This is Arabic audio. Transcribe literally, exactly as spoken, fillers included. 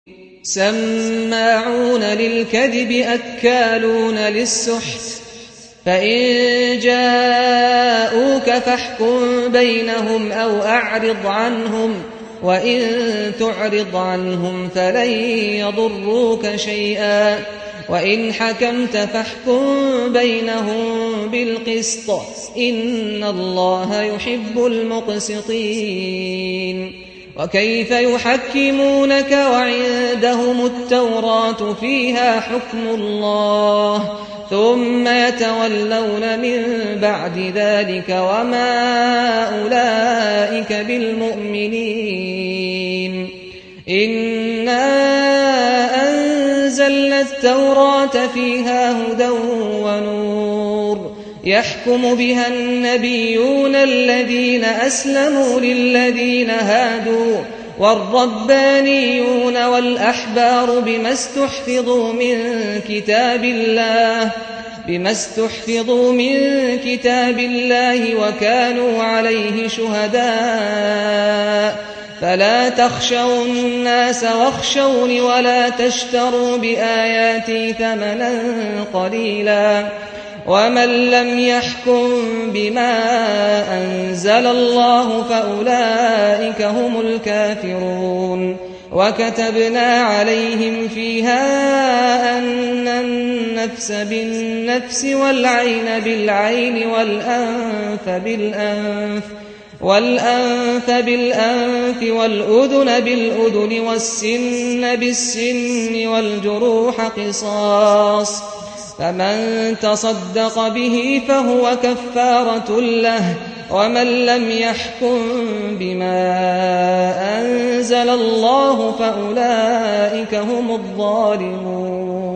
سماعون للكذب أكالون للسحت فإن جاءوك فاحكم بينهم أو أعرض عنهم وإن تعرض عنهم فلن يضروك شيئا وإن حكمت فاحكم بينهم بالقسط إن الله يحب المقسطين. وكيف يحكمونك وعندهم التوراة فيها حكم الله ثم يتولون من بعد ذلك وما أولئك بالمؤمنين. إنا أنزلنا التوراة فيها هدى ونور يحكم بها النبيون الذين أسلموا للذين هادوا والربانيون والأحبار بما استحفظوا من كتاب الله بما استحفظوا من كتاب الله وكانوا عليه شهداء فلا تخشوا الناس واخشوني ولا تشتروا بآياتي ثمنا قليلا ومن لم يحكم بما أنزل الله فأولئك هم الكافرون. وكتبنا عليهم فيها أن النفس بالنفس والعين بالعين والأنف بالأنف والأنف بالأنف والأذن بالأذن والسن بالسن والجروح قصاص فمن تصدق به فهو كفارة له ومن لم يحكم بما أنزل الله فأولئك هم الظالمون.